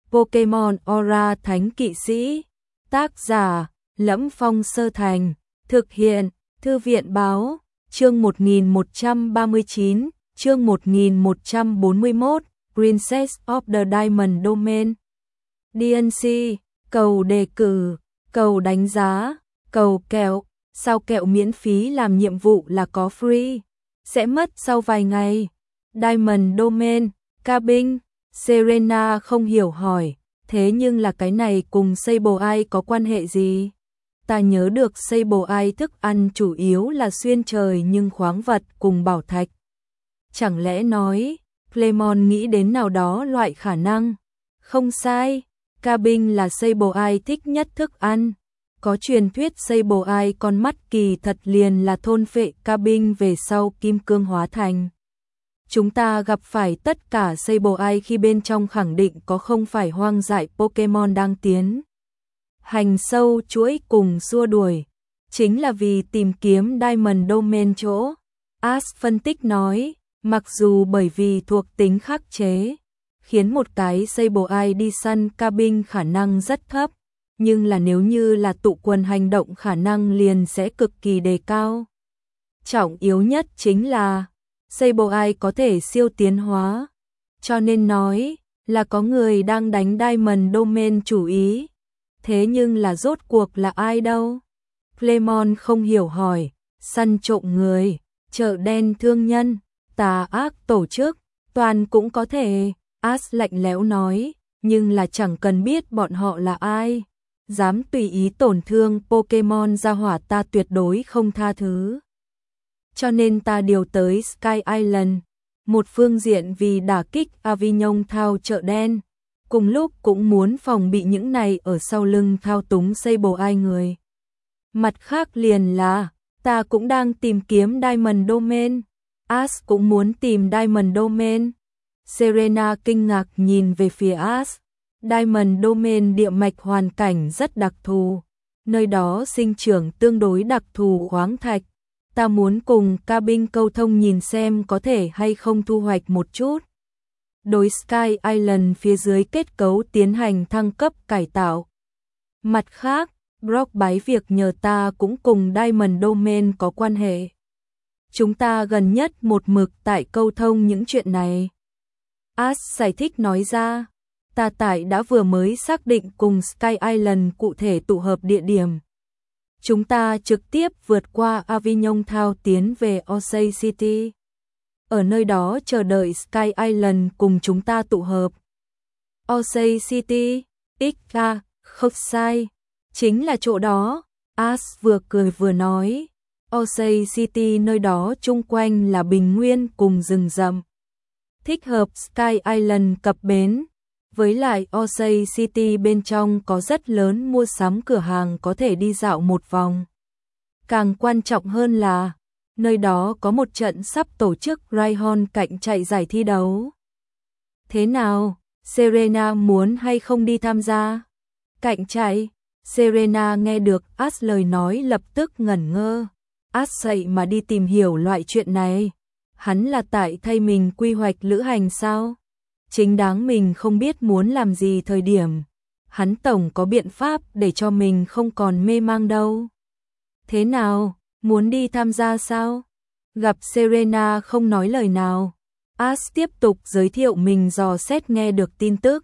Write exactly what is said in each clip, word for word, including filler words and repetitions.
Pokemon Aura Thánh Kỵ Sĩ. Tác giả: Lẫm Phong Sơ Thành. Thực hiện: Thư viện Báo. Chương một nghìn một trăm ba mươi chín, chương một nghìn một trăm bốn mươi mốt, Princess of the Diamond Domain. đê en xê, cầu đề cử, cầu đánh giá, cầu kẹo. Sao kẹo miễn phí làm nhiệm vụ là có free? Sẽ mất sau vài ngày. Diamond Domain, cabin. Serena không hiểu hỏi, thế nhưng là cái này cùng Sableye có quan hệ gì? Ta nhớ được Sableye thức ăn chủ yếu là xuyên trời nhưng khoáng vật cùng bảo thạch. Chẳng lẽ nói, Clemon nghĩ đến nào đó loại khả năng? Không sai, cabin là Sableye thích nhất thức ăn. Có truyền thuyết Sableye con mắt kỳ thật liền là thôn phệ cabin về sau kim cương hóa thành. Chúng ta gặp phải tất cả Sableye khi bên trong khẳng định có không phải hoang dại Pokemon đang tiến hành sâu chuỗi cùng xua đuổi, chính là vì tìm kiếm Diamond Domain chỗ. Ash phân tích nói, mặc dù bởi vì thuộc tính khắc chế, khiến một cái Sableye đi săn cabin khả năng rất thấp, nhưng là nếu như là tụ quần hành động khả năng liền sẽ cực kỳ đề cao. Trọng yếu nhất chính là Sableye có thể siêu tiến hóa, cho nên nói là có người đang đánh Diamond Domain chủ ý. Thế nhưng là rốt cuộc là ai đâu? Clemon không hiểu hỏi, săn trộm người, chợ đen thương nhân, tà ác tổ chức, toàn cũng có thể. Ash lạnh lẽo nói, nhưng là chẳng cần biết bọn họ là ai. Dám tùy ý tổn thương Pokemon gia hỏa ta tuyệt đối không tha thứ. Cho nên ta điều tới Sky Island, một phương diện vì đả kích Avignon thao chợ đen, cùng lúc cũng muốn phòng bị những này ở sau lưng thao túng Sableye người. Mặt khác liền là, ta cũng đang tìm kiếm Diamond Domain. Ash cũng muốn tìm Diamond Domain. Serena kinh ngạc nhìn về phía Ash. Diamond Domain địa mạch hoàn cảnh rất đặc thù, nơi đó sinh trưởng tương đối đặc thù khoáng thạch. Ta muốn cùng cabin câu thông nhìn xem có thể hay không thu hoạch một chút. Đối Sky Island phía dưới kết cấu tiến hành thăng cấp cải tạo. Mặt khác, Brock bái việc nhờ ta cũng cùng Diamond Domain có quan hệ. Chúng ta gần nhất một mực tại câu thông những chuyện này. Ash giải thích nói ra, ta tại đã vừa mới xác định cùng Sky Island cụ thể tụ hợp địa điểm. Chúng ta trực tiếp vượt qua Avignon thao tiến về Osage City. Ở nơi đó chờ đợi Sky Island cùng chúng ta tụ hợp. Osage City, x a, không sai, chính là chỗ đó. Ash vừa cười vừa nói, Osage City nơi đó chung quanh là bình nguyên cùng rừng rậm. Thích hợp Sky Island cập bến. Với lại Osage City bên trong có rất lớn mua sắm cửa hàng có thể đi dạo một vòng. Càng quan trọng hơn là, nơi đó có một trận sắp tổ chức Rhyhorn cạnh chạy giải thi đấu. Thế nào, Serena muốn hay không đi tham gia? Cạnh chạy? Serena nghe được Ash lời nói lập tức ngẩn ngơ. Ash dậy mà đi tìm hiểu loại chuyện này. Hắn là tại thay mình quy hoạch lữ hành sao? Chính đáng mình không biết muốn làm gì thời điểm, hắn tổng có biện pháp để cho mình không còn mê mang đâu. Thế nào, muốn đi tham gia sao? Gặp Serena không nói lời nào, Ash tiếp tục giới thiệu mình dò xét nghe được tin tức.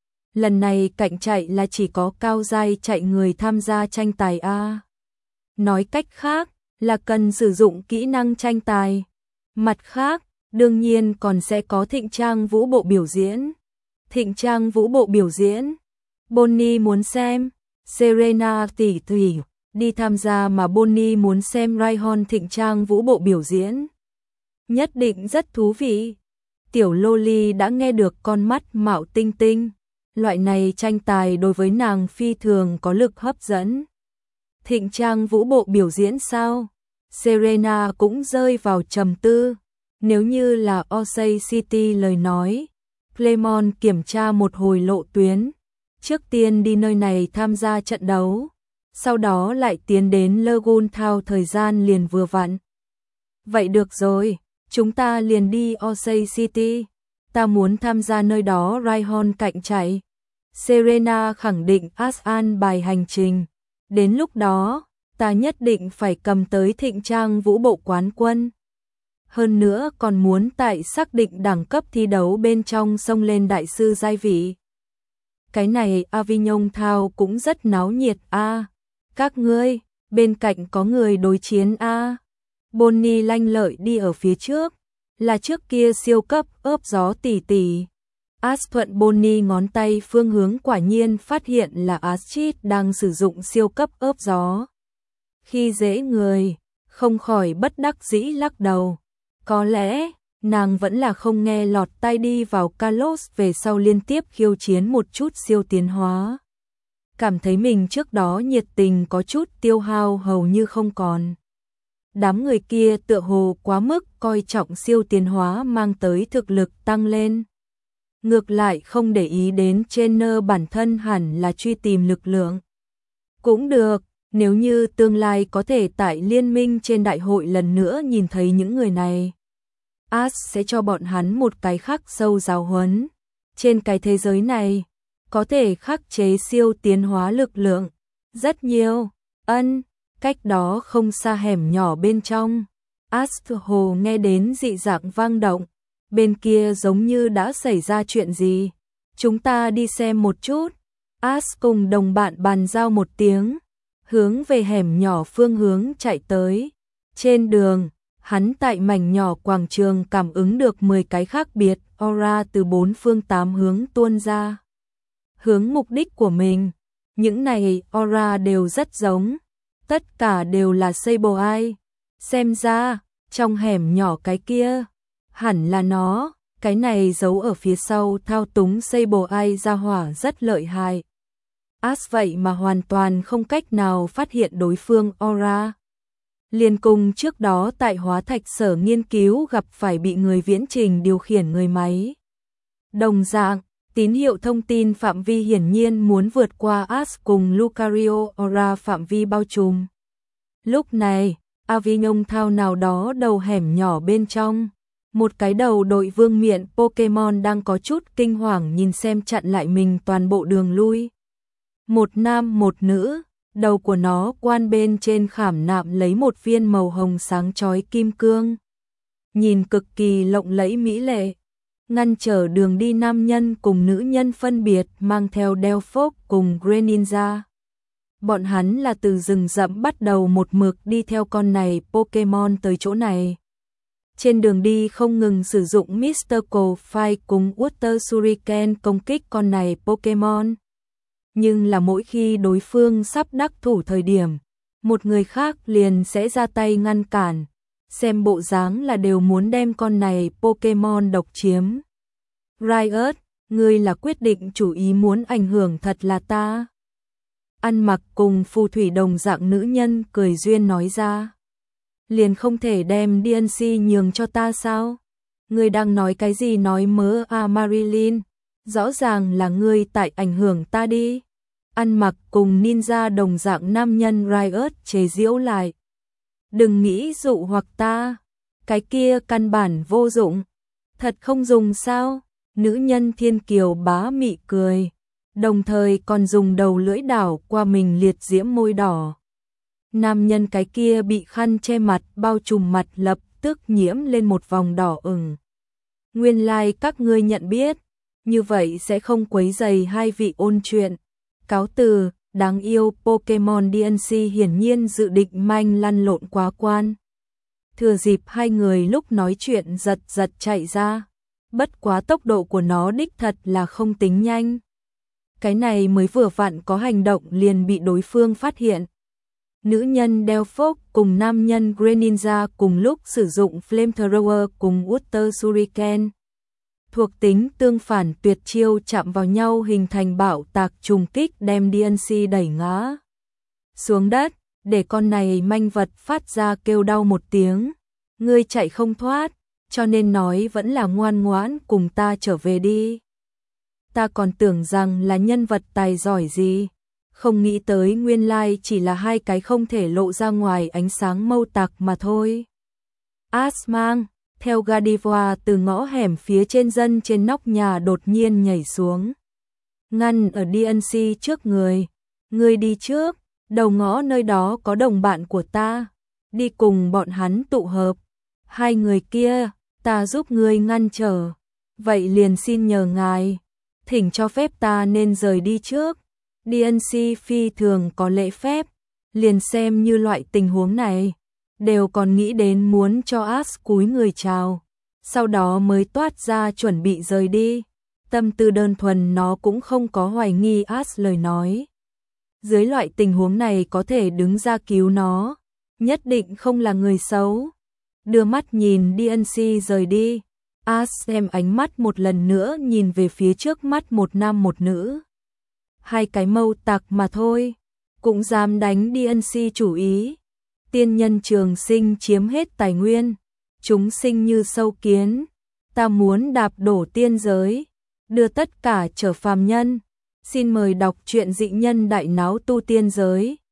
Lần này cạnh chạy là chỉ có cao giai chạy người tham gia tranh tài A. Nói cách khác, là cần sử dụng kỹ năng tranh tài. Mặt khác, đương nhiên còn sẽ có thịnh trang vũ bộ biểu diễn. Thịnh trang vũ bộ biểu diễn. Bonnie muốn xem. Serena tỷ tỷ đi tham gia mà Bonnie muốn xem Rhyhorn thịnh trang vũ bộ biểu diễn. Nhất định rất thú vị. Tiểu Loli đã nghe được con mắt mạo tinh tinh. Loại này tranh tài đối với nàng phi thường có lực hấp dẫn. Thịnh trang vũ bộ biểu diễn sao? Serena cũng rơi vào trầm tư. Nếu như là Osage City lời nói, Clemon kiểm tra một hồi lộ tuyến, trước tiên đi nơi này tham gia trận đấu, sau đó lại tiến đến Lagoon Town thời gian liền vừa vặn. Vậy được rồi, chúng ta liền đi Osage City, ta muốn tham gia nơi đó Rhyhorn cạnh chạy. Serena khẳng định As an bài hành trình. Đến lúc đó, ta nhất định phải cầm tới thịnh trang vũ bộ quán quân. Hơn nữa còn muốn tại xác định đẳng cấp thi đấu bên trong xông lên đại sư giai vị. Cái này Avignon Thao cũng rất náo nhiệt a. À, các ngươi, bên cạnh có người đối chiến a. À. Bonnie lanh lợi đi ở phía trước, là trước kia siêu cấp ướp gió tỷ tỷ. As thuận Bonnie ngón tay phương hướng quả nhiên phát hiện là Astrid đang sử dụng siêu cấp ướp gió. Khi dễ người, không khỏi bất đắc dĩ lắc đầu. Có lẽ, nàng vẫn là không nghe lọt tai đi vào Carlos về sau liên tiếp khiêu chiến một chút siêu tiến hóa. Cảm thấy mình trước đó nhiệt tình có chút tiêu hao hầu như không còn. Đám người kia tựa hồ quá mức coi trọng siêu tiến hóa mang tới thực lực tăng lên. Ngược lại không để ý đến trainer bản thân hẳn là truy tìm lực lượng. Cũng được, nếu như tương lai có thể tại liên minh trên đại hội lần nữa nhìn thấy những người này. As sẽ cho bọn hắn một cái khắc sâu giáo huấn. Trên cái thế giới này, có thể khắc chế siêu tiến hóa lực lượng. Rất nhiều, ân, cách đó không xa hẻm nhỏ bên trong. As hồ nghe đến dị dạng vang động. Bên kia giống như đã xảy ra chuyện gì. Chúng ta đi xem một chút. As cùng đồng bạn bàn giao một tiếng. Hướng về hẻm nhỏ phương hướng chạy tới. Trên đường, hắn tại mảnh nhỏ quảng trường cảm ứng được mười cái khác biệt aura từ bốn phương tám hướng tuôn ra. Hướng mục đích của mình, những này aura đều rất giống, tất cả đều là Sable Eye. Xem ra, trong hẻm nhỏ cái kia, hẳn là nó, cái này giấu ở phía sau thao túng Sable Eye ra hỏa rất lợi hại. As vậy mà hoàn toàn không cách nào phát hiện đối phương aura. Liên cùng trước đó tại hóa thạch sở nghiên cứu gặp phải bị người viễn trình điều khiển người máy. Đồng dạng, tín hiệu thông tin phạm vi hiển nhiên muốn vượt qua As cùng Lucario aura phạm vi bao trùm. Lúc này, Avignon Thao nào đó đầu hẻm nhỏ bên trong. Một cái đầu đội vương miện Pokemon đang có chút kinh hoàng nhìn xem chặn lại mình toàn bộ đường lui. Một nam một nữ, đầu của nó quan bên trên khảm nạm lấy một viên màu hồng sáng chói kim cương. Nhìn cực kỳ lộng lẫy mỹ lệ. Ngăn trở đường đi nam nhân cùng nữ nhân phân biệt mang theo Delphox cùng Greninja. Bọn hắn là từ rừng rậm bắt đầu một mực đi theo con này Pokemon tới chỗ này. Trên đường đi không ngừng sử dụng Mystical Fire cùng Water Shuriken công kích con này Pokemon. Nhưng là mỗi khi đối phương sắp đắc thủ thời điểm, một người khác liền sẽ ra tay ngăn cản. Xem bộ dáng là đều muốn đem con này Pokemon độc chiếm. Riot, ngươi là quyết định chủ ý muốn ảnh hưởng thật là ta. Ăn mặc cùng phù thủy đồng dạng nữ nhân cười duyên nói ra. Liền không thể đem đê en xê nhường cho ta sao? Ngươi đang nói cái gì nói mớ à Marilyn? Rõ ràng là ngươi tại ảnh hưởng ta đi. Ăn mặc cùng ninja đồng dạng nam nhân Riot chế giễu lại. Đừng nghĩ dụ hoặc ta. Cái kia căn bản vô dụng. Thật không dùng sao? Nữ nhân thiên kiều bá mị cười. Đồng thời còn dùng đầu lưỡi đảo qua mình liệt diễm môi đỏ. Nam nhân cái kia bị khăn che mặt bao trùm mặt lập tức nhiễm lên một vòng đỏ ửng. Nguyên lai like các ngươi nhận biết, như vậy sẽ không quấy rầy hai vị ôn chuyện. Cáo từ, đáng yêu Pokemon đê en xê hiển nhiên dự định manh lăn lộn quá quan. Thừa dịp hai người lúc nói chuyện giật giật chạy ra. Bất quá tốc độ của nó đích thật là không tính nhanh. Cái này mới vừa vặn có hành động liền bị đối phương phát hiện. Nữ nhân Delphox cùng nam nhân Greninja cùng lúc sử dụng Flamethrower cùng Water Shuriken. Thuộc tính tương phản tuyệt chiêu chạm vào nhau hình thành bạo tạc trùng kích đem đê en xê đẩy ngã xuống đất, để con này manh vật phát ra kêu đau một tiếng. Ngươi chạy không thoát, cho nên nói vẫn là ngoan ngoãn cùng ta trở về đi. Ta còn tưởng rằng là nhân vật tài giỏi gì, không nghĩ tới nguyên lai chỉ là hai cái không thể lộ ra ngoài ánh sáng mâu tạc mà thôi. As mang theo Gardevoir từ ngõ hẻm phía trên dân trên nóc nhà đột nhiên nhảy xuống. ngăn ở đê en xê trước người. Ngươi đi trước, đầu ngõ nơi đó có đồng bạn của ta, đi cùng bọn hắn tụ hợp. Hai người kia, ta giúp ngươi ngăn trở. Vậy liền xin nhờ ngài, thỉnh cho phép ta nên rời đi trước. đê en xê phi thường có lễ phép, liền xem như loại tình huống này, đều còn nghĩ đến muốn cho Ash cúi người chào, sau đó mới toát ra chuẩn bị rời đi. Tâm tư đơn thuần nó cũng không có hoài nghi Ash lời nói. Dưới loại tình huống này có thể đứng ra cứu nó, nhất định không là người xấu. Đưa mắt nhìn đê en xê rời đi, Ash xem ánh mắt một lần nữa nhìn về phía trước mắt một nam một nữ. Hai cái mâu tặc mà thôi, cũng dám đánh đê en xê chủ ý. Tiên nhân trường sinh chiếm hết tài nguyên, chúng sinh như sâu kiến, ta muốn đạp đổ tiên giới, đưa tất cả trở phàm nhân. Xin mời đọc truyện Dị Nhân Đại Náo Tu Tiên Giới.